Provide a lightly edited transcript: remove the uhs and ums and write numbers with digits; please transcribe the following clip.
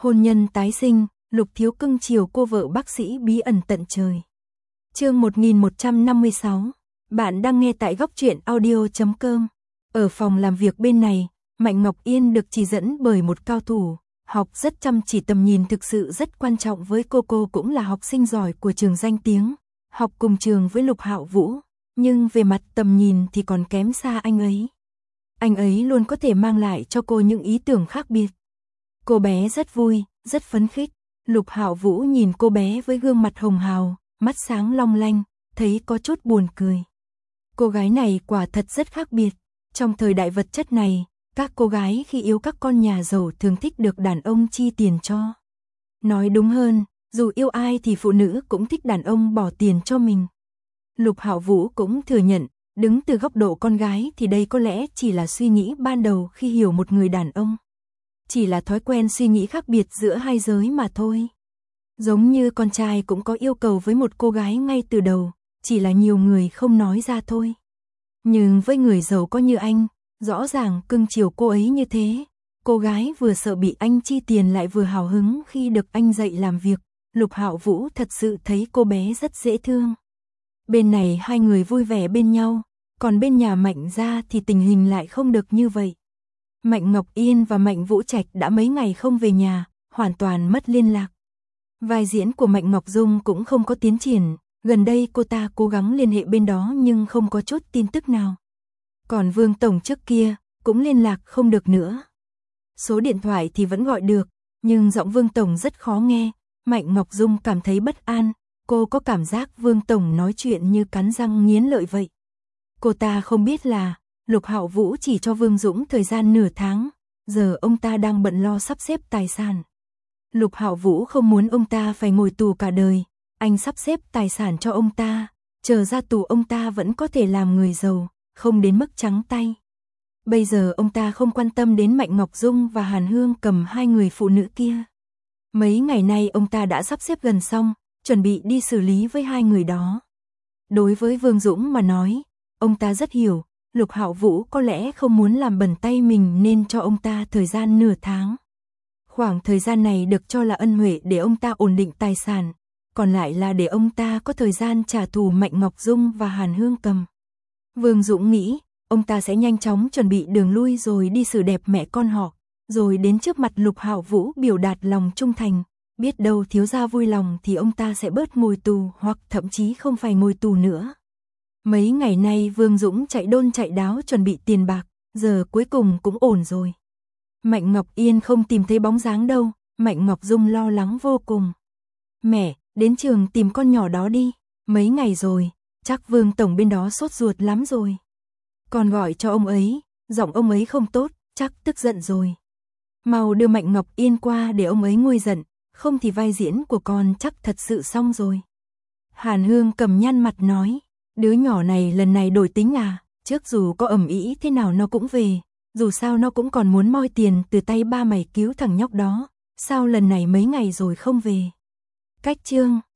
Hôn nhân tái sinh, Lục Thiếu cưng chiều cô vợ bác sĩ bí ẩn tận trời. Chương 1156. Bạn đang nghe tại góc truyện audio.com. Ở phòng làm việc bên này, Mạnh Ngọc Yên được chỉ dẫn bởi một cao thủ, học rất chăm chỉ, tầm nhìn thực sự rất quan trọng với cô cũng là học sinh giỏi của trường danh tiếng, học cùng trường với Lục Hạo Vũ, nhưng về mặt tầm nhìn thì còn kém xa anh ấy. Anh ấy luôn có thể mang lại cho cô những ý tưởng khác biệt. Cô bé rất vui, rất phấn khích. Lục Hạo Vũ nhìn cô bé với gương mặt hồng hào, mắt sáng long lanh, thấy có chút buồn cười. Cô gái này quả thật rất khác biệt. Trong thời đại vật chất này, các cô gái khi yêu các con nhà giàu thường thích được đàn ông chi tiền cho. Nói đúng hơn, dù yêu ai thì phụ nữ cũng thích đàn ông bỏ tiền cho mình. Lục Hạo Vũ cũng thừa nhận, đứng từ góc độ con gái thì đây có lẽ chỉ là suy nghĩ ban đầu khi hiểu một người đàn ông. Chỉ là thói quen suy nghĩ khác biệt giữa hai giới mà thôi. Giống như con trai cũng có yêu cầu với một cô gái ngay từ đầu, chỉ là nhiều người không nói ra thôi. Nhưng với người giàu có như anh, rõ ràng cưng chiều cô ấy như thế, cô gái vừa sợ bị anh chi tiền lại vừa hào hứng khi được anh dạy làm việc, Lục Hạo Vũ thật sự thấy cô bé rất dễ thương. Bên này hai người vui vẻ bên nhau, còn bên nhà Mạnh gia thì tình hình lại không được như vậy. Mạnh Ngọc Yên và Mạnh Vũ Trạch đã mấy ngày không về nhà, hoàn toàn mất liên lạc. Vai diễn của Mạnh Ngọc Dung cũng không có tiến triển, gần đây cô ta cố gắng liên hệ bên đó nhưng không có chút tin tức nào. Còn Vương Tổng trước kia, cũng liên lạc không được nữa. Số điện thoại thì vẫn gọi được, nhưng giọng Vương Tổng rất khó nghe, Mạnh Ngọc Dung cảm thấy bất an, cô có cảm giác Vương Tổng nói chuyện như cắn răng nghiến lợi vậy. Cô ta không biết là Lục Hạo Vũ chỉ cho Vương Dũng thời gian nửa tháng, giờ ông ta đang bận lo sắp xếp tài sản. Lục Hạo Vũ không muốn ông ta phải ngồi tù cả đời, anh sắp xếp tài sản cho ông ta, chờ ra tù ông ta vẫn có thể làm người giàu, không đến mức trắng tay. Bây giờ ông ta không quan tâm đến Mạnh Ngọc Dung và Hàn Hương Cầm, hai người phụ nữ kia. Mấy ngày nay ông ta đã sắp xếp gần xong, chuẩn bị đi xử lý với hai người đó. Đối với Vương Dũng mà nói, ông ta rất hiểu, Lục Hạo Vũ có lẽ không muốn làm bẩn tay mình nên cho ông ta thời gian nửa tháng. Khoảng thời gian này được cho là ân huệ để ông ta ổn định tài sản, còn lại là để ông ta có thời gian trả thù Mạnh Ngọc Dung và Hàn Hương Cầm. Vương Dũng nghĩ, ông ta sẽ nhanh chóng chuẩn bị đường lui rồi đi xử đẹp mẹ con họ, rồi đến trước mặt Lục Hạo Vũ biểu đạt lòng trung thành, biết đâu thiếu gia vui lòng thì ông ta sẽ bớt ngồi tù hoặc thậm chí không phải ngồi tù nữa. Mấy ngày nay Vương Dũng chạy đôn chạy đáo chuẩn bị tiền bạc, giờ cuối cùng cũng ổn rồi. Mạnh Ngọc Yên không tìm thấy bóng dáng đâu, Mạnh Ngọc Dung lo lắng vô cùng. Mẹ, đến trường tìm con nhỏ đó đi, mấy ngày rồi, chắc Vương Tổng bên đó sốt ruột lắm rồi. Con gọi cho ông ấy, giọng ông ấy không tốt, chắc tức giận rồi. Mau đưa Mạnh Ngọc Yên qua để ông ấy nguôi giận, không thì vai diễn của con chắc thật sự xong rồi. Hàn Hương Cầm nhăn mặt nói, đứa nhỏ này lần này đổi tính à, trước dù có ầm ĩ thế nào nó cũng về, dù sao nó cũng còn muốn moi tiền từ tay ba mày cứu thằng nhóc đó, sao lần này mấy ngày rồi không về. Cách chương